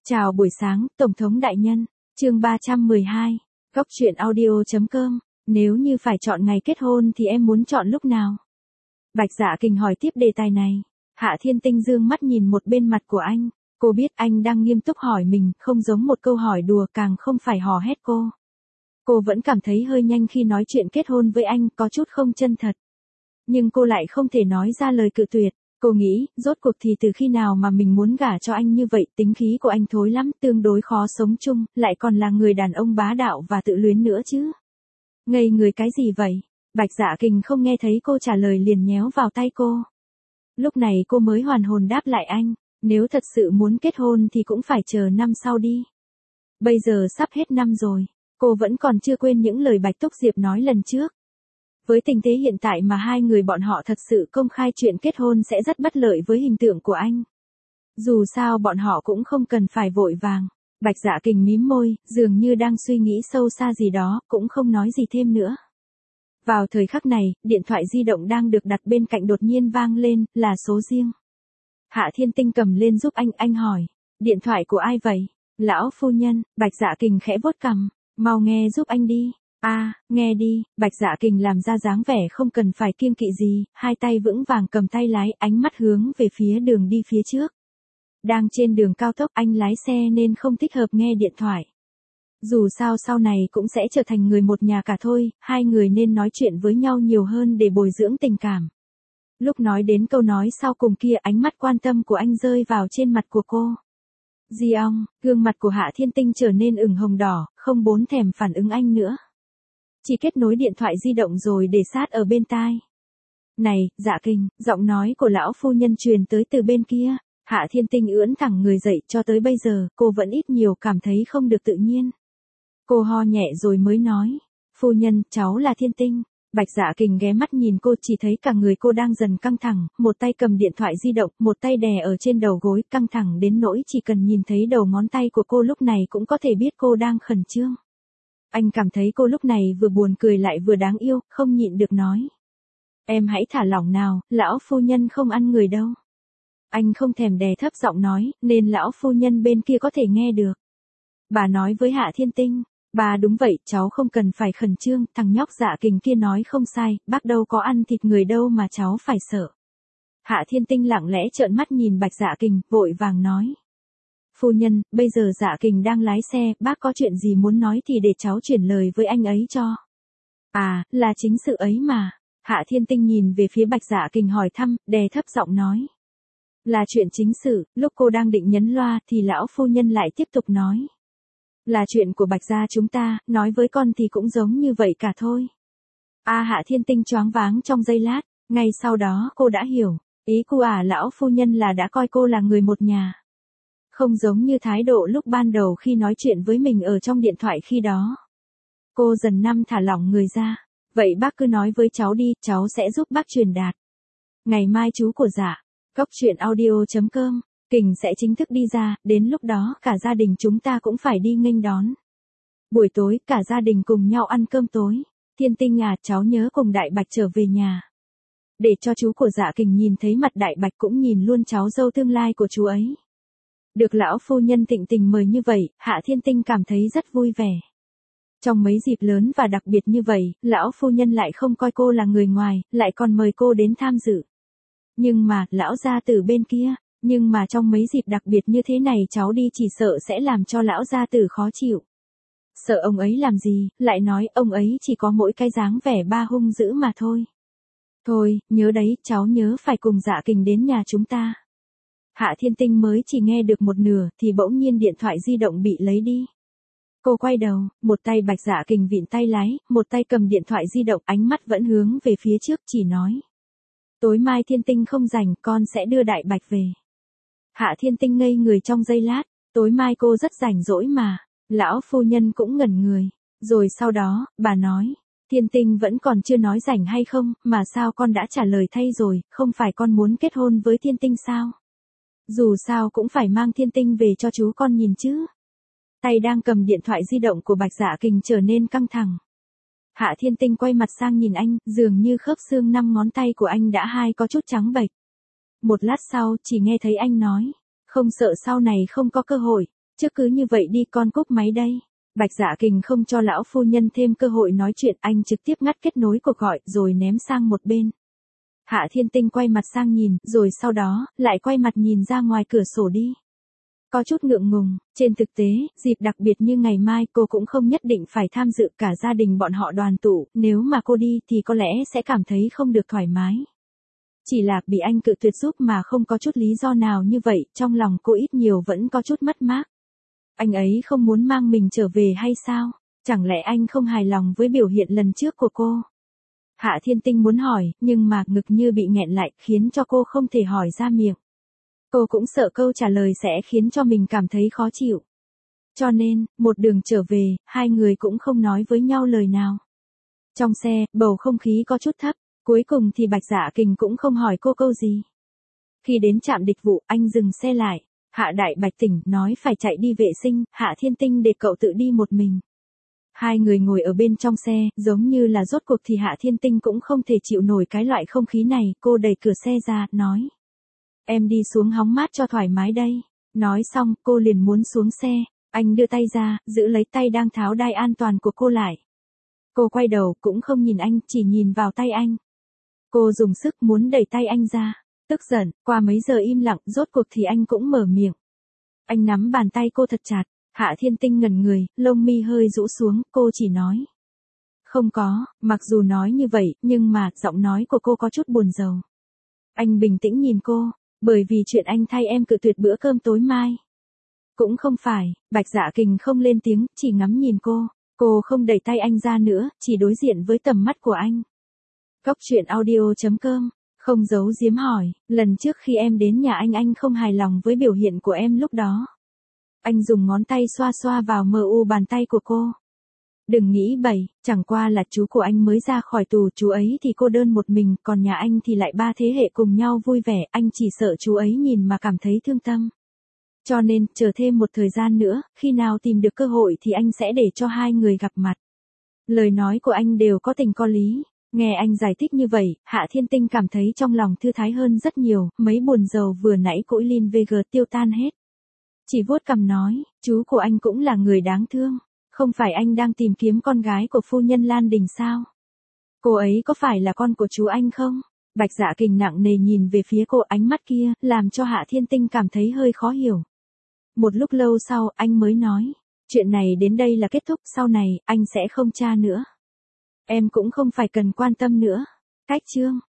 Chào buổi sáng, Tổng thống đại nhân. Chương 312. Góc truyện audio.com. Nếu như phải chọn ngày kết hôn thì em muốn chọn lúc nào? Bạch Dạ Kình hỏi tiếp đề tài này. Hạ Thiên Tinh dương mắt nhìn một bên mặt của anh. Cô biết anh đang nghiêm túc hỏi mình, không giống một câu hỏi đùa, càng không phải hò hét cô. Cô vẫn cảm thấy hơi nhanh khi nói chuyện kết hôn với anh, có chút không chân thật. Nhưng cô lại không thể nói ra lời cự tuyệt. Cô nghĩ, rốt cuộc thì từ khi nào mà mình muốn gả cho anh như vậy, tính khí của anh thối lắm, tương đối khó sống chung, lại còn là người đàn ông bá đạo và tự luyến nữa chứ. Ngây người cái gì vậy? Bạch Dạ Kình không nghe thấy cô trả lời liền nhéo vào tay cô. Lúc này cô mới hoàn hồn đáp lại anh, nếu thật sự muốn kết hôn thì cũng phải chờ năm sau đi. Bây giờ sắp hết năm rồi, cô vẫn còn chưa quên những lời Bạch Túc Diệp nói lần trước. Với tình thế hiện tại mà hai người bọn họ thật sự công khai chuyện kết hôn sẽ rất bất lợi với hình tượng của anh. Dù sao bọn họ cũng không cần phải vội vàng. Bạch Dạ Kình mím môi, dường như đang suy nghĩ sâu xa gì đó, cũng không nói gì thêm nữa. Vào thời khắc này, điện thoại di động đang được đặt bên cạnh đột nhiên vang lên, là số riêng. Hạ Thiên Tinh cầm lên giúp anh hỏi. Điện thoại của ai vậy? Lão phu nhân. Bạch Dạ Kình khẽ vuốt cằm. Mau nghe giúp anh đi. Nghe đi. Bạch Dạ Kình làm ra dáng vẻ không cần phải kiêng kỵ gì, hai tay vững vàng cầm tay lái, ánh mắt hướng về phía đường đi phía trước. Đang trên đường cao tốc, anh lái xe nên không thích hợp nghe điện thoại. Dù sao sau này cũng sẽ trở thành người một nhà cả thôi, hai người nên nói chuyện với nhau nhiều hơn để bồi dưỡng tình cảm. Lúc nói đến câu nói sau cùng kia, ánh mắt quan tâm của anh rơi vào trên mặt của cô. Di ong, gương mặt của Hạ Thiên Tinh trở nên ửng hồng đỏ, không bốn thèm phản ứng anh nữa. Chỉ kết nối điện thoại di động rồi để sát ở bên tai. Này, Dạ Kình, giọng nói của lão phu nhân truyền tới từ bên kia. Hạ Thiên Tinh ưỡn thẳng người dậy, cho tới bây giờ, cô vẫn ít nhiều cảm thấy không được tự nhiên. Cô ho nhẹ rồi mới nói, phu nhân, cháu là Thiên Tinh. Bạch Dạ Kình ghé mắt nhìn cô, chỉ thấy cả người cô đang dần căng thẳng, một tay cầm điện thoại di động, một tay đè ở trên đầu gối, căng thẳng đến nỗi chỉ cần nhìn thấy đầu ngón tay của cô lúc này cũng có thể biết cô đang khẩn trương. Anh cảm thấy cô lúc này vừa buồn cười lại vừa đáng yêu, không nhịn được nói. Em hãy thả lỏng nào, lão phu nhân không ăn người đâu. Anh không thèm đè thấp giọng nói, nên lão phu nhân bên kia có thể nghe được. Bà nói với Hạ Thiên Tinh, bà đúng vậy, cháu không cần phải khẩn trương, thằng nhóc Dạ Kình kia nói không sai, bác đâu có ăn thịt người đâu mà cháu phải sợ. Hạ Thiên Tinh lặng lẽ trợn mắt nhìn Bạch Dạ Kình, vội vàng nói. Phu nhân, bây giờ Dạ Kình đang lái xe, bác có chuyện gì muốn nói thì để cháu chuyển lời với anh ấy cho. Là chính sự ấy mà. Hạ Thiên Tinh nhìn về phía Bạch Dạ Kình hỏi thăm, đè thấp giọng nói. Là chuyện chính sự. Lúc cô đang định nhấn loa thì lão phu nhân lại tiếp tục nói. Là chuyện của Bạch gia chúng ta, nói với con thì cũng giống như vậy cả thôi. Hạ Thiên Tinh choáng váng trong giây lát, ngay sau đó cô đã hiểu, ý của lão phu nhân là đã coi cô là người một nhà. Không giống như thái độ lúc ban đầu khi nói chuyện với mình ở trong điện thoại khi đó. Cô dần thả lỏng người ra. Vậy bác cứ nói với cháu đi, cháu sẽ giúp bác truyền đạt. Ngày mai chú của Dạ, góc truyện audio.com, Kình sẽ chính thức đi ra, đến lúc đó cả gia đình chúng ta cũng phải đi nghênh đón. Buổi tối, cả gia đình cùng nhau ăn cơm tối. Thiên Tinh cháu nhớ cùng Đại Bạch trở về nhà. Để cho chú của Dạ Kình nhìn thấy mặt Đại Bạch cũng nhìn luôn cháu dâu tương lai của chú ấy. Được lão phu nhân thịnh tình mời như vậy, Hạ Thiên Tinh cảm thấy rất vui vẻ. Trong mấy dịp lớn và đặc biệt như vậy, lão phu nhân lại không coi cô là người ngoài, lại còn mời cô đến tham dự. Nhưng mà, lão gia tử bên kia, nhưng mà trong mấy dịp đặc biệt như thế này cháu đi chỉ sợ sẽ làm cho lão gia tử khó chịu. Sợ ông ấy làm gì, lại nói ông ấy chỉ có mỗi cái dáng vẻ ba hung dữ mà thôi. Thôi, nhớ đấy, cháu nhớ phải cùng Dạ Kình đến nhà chúng ta. Hạ Thiên Tinh mới chỉ nghe được một nửa thì bỗng nhiên điện thoại di động bị lấy đi. Cô quay đầu, một tay Bạch Dạ Kình vịn tay lái, một tay cầm điện thoại di động, ánh mắt vẫn hướng về phía trước, chỉ nói. Tối mai Thiên Tinh không rảnh, con sẽ đưa Đại Bạch về. Hạ Thiên Tinh ngây người trong giây lát, tối mai cô rất rảnh rỗi mà. Lão phu nhân cũng ngẩn người. Rồi sau đó, bà nói, Thiên Tinh vẫn còn chưa nói rảnh hay không, mà sao con đã trả lời thay rồi, không phải con muốn kết hôn với Thiên Tinh sao? Dù sao cũng phải mang Thiên Tinh về cho chú con nhìn chứ. Tay đang cầm điện thoại di động của Bạch Dạ Kình trở nên căng thẳng. Hạ Thiên Tinh quay mặt sang nhìn anh, dường như khớp xương 5 ngón tay của anh đã có chút trắng bệch. Một lát sau, chỉ nghe thấy anh nói, không sợ sau này không có cơ hội. Chứ cứ như vậy đi con cúp máy đây. Bạch Dạ Kình không cho lão phu nhân thêm cơ hội nói chuyện, anh trực tiếp ngắt kết nối cuộc gọi rồi ném sang một bên. Hạ Thiên Tinh quay mặt sang nhìn, rồi sau đó, lại quay mặt nhìn ra ngoài cửa sổ đi. Có chút ngượng ngùng, trên thực tế, dịp đặc biệt như ngày mai cô cũng không nhất định phải tham dự, cả gia đình bọn họ đoàn tụ, nếu mà cô đi thì có lẽ sẽ cảm thấy không được thoải mái. Chỉ là bị anh cự tuyệt giúp mà không có chút lý do nào như vậy, trong lòng cô ít nhiều vẫn có chút mất mát. Anh ấy không muốn mang mình trở về hay sao? Chẳng lẽ anh không hài lòng với biểu hiện lần trước của cô? Hạ Thiên Tinh muốn hỏi, nhưng mà ngực như bị nghẹn lại, khiến cho cô không thể hỏi ra miệng. Cô cũng sợ câu trả lời sẽ khiến cho mình cảm thấy khó chịu. Cho nên, một đường trở về, hai người cũng không nói với nhau lời nào. Trong xe, bầu không khí có chút thấp, cuối cùng thì Bạch Dạ Kình cũng không hỏi cô câu gì. Khi đến trạm địch vụ, anh dừng xe lại. Hạ Đại Bạch tỉnh, nói phải chạy đi vệ sinh, Hạ Thiên Tinh để cậu tự đi một mình. Hai người ngồi ở bên trong xe, giống như là rốt cuộc thì Hạ Thiên Tinh cũng không thể chịu nổi cái loại không khí này, cô đẩy cửa xe ra, nói. Em đi xuống hóng mát cho thoải mái đây. Nói xong, cô liền muốn xuống xe, anh đưa tay ra, giữ lấy tay đang tháo đai an toàn của cô lại. Cô quay đầu, cũng không nhìn anh, chỉ nhìn vào tay anh. Cô dùng sức muốn đẩy tay anh ra. Tức giận, qua mấy giờ im lặng, rốt cuộc thì anh cũng mở miệng. Anh nắm bàn tay cô thật chặt, Hạ Thiên Tinh ngẩn người, lông mi hơi rũ xuống, cô chỉ nói. Không có, mặc dù nói như vậy, nhưng mà, giọng nói của cô có chút buồn rầu. Anh bình tĩnh nhìn cô, bởi vì chuyện anh thay em cự tuyệt bữa cơm tối mai. Cũng không phải, Bạch Dạ Kình không lên tiếng, chỉ ngắm nhìn cô không đẩy tay anh ra nữa, chỉ đối diện với tầm mắt của anh. Góc truyện audio.com. Không giấu giếm hỏi, lần trước khi em đến nhà anh không hài lòng với biểu hiện của em lúc đó. Anh dùng ngón tay xoa xoa vào mu bàn tay của cô. Đừng nghĩ bậy, chẳng qua là chú của anh mới ra khỏi tù, chú ấy thì cô đơn một mình, còn nhà anh thì lại ba thế hệ cùng nhau vui vẻ, anh chỉ sợ chú ấy nhìn mà cảm thấy thương tâm. Cho nên, chờ thêm một thời gian nữa, khi nào tìm được cơ hội thì anh sẽ để cho hai người gặp mặt. Lời nói của anh đều có tình có lý. Nghe anh giải thích như vậy, Hạ Thiên Tinh cảm thấy trong lòng thư thái hơn rất nhiều, mấy buồn rầu vừa nãy cỗi Lin VG tiêu tan hết. Chỉ vuốt cằm nói, chú của anh cũng là người đáng thương, không phải anh đang tìm kiếm con gái của phu nhân Lan Đình sao? Cô ấy có phải là con của chú anh không? Bạch Dạ Kình nặng nề nhìn về phía cô, ánh mắt kia, làm cho Hạ Thiên Tinh cảm thấy hơi khó hiểu. Một lúc lâu sau, anh mới nói, chuyện này đến đây là kết thúc, sau này, anh sẽ không tra nữa. Em cũng không phải cần quan tâm nữa. Cách chương